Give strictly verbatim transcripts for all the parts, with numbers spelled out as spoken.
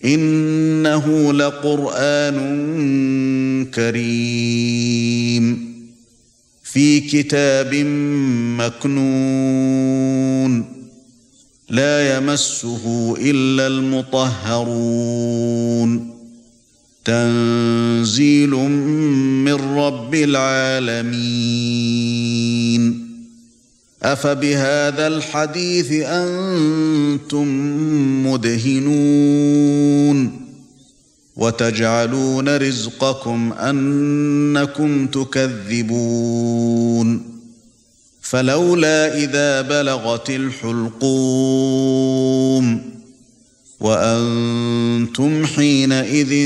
إنه لقرآن كريم في كتاب مكنون لا يمسه إلا المطهرون تنزيل من رب العالمين أفبهذا الحديث أنتم مدهنون وتجعلون رزقكم أنكم تكذبون فلولا إذا بلغت الحلقوم وأنتم حينئذ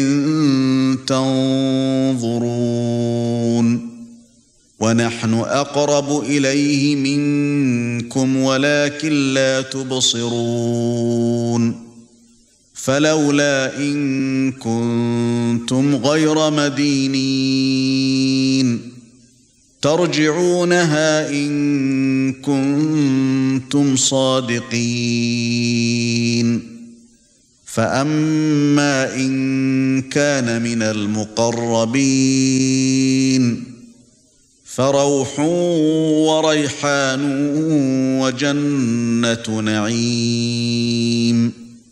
تنظرون ونحن أقرب إليه منكم ولكن لا تبصرون فلولا إن كنتم غير مدينين ترجعونها إن كنتم صادقين فأما إن كان من المقربين فروح وريحان وجنة نعيم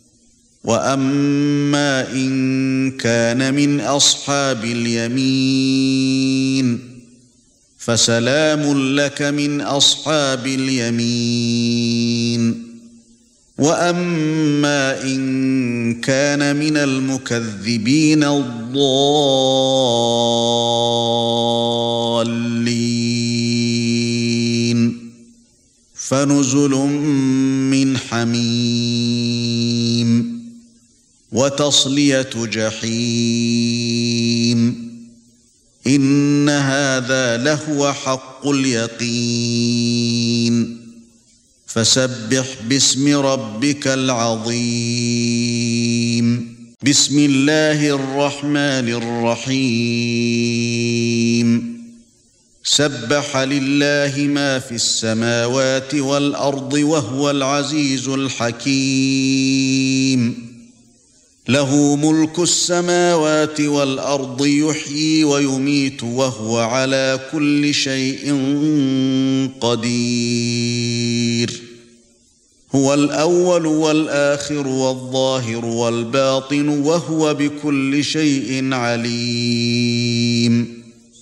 وأما إن كان من أصحاب اليمين فسلام لك من أصحاب اليمين وأما إن كان من المكذبين الضالين فنزل من حميم وتصلية جحيم إن هذا لهو حق اليقين فسبح باسم ربك العظيم بسم الله الرحمن الرحيم سبح لله ما في السماوات والأرض وهو العزيز الحكيم له ملك السماوات والأرض يحيي ويميت وهو على كل شيء قدير هو الأول والآخر والظاهر والباطن وهو بكل شيء عليم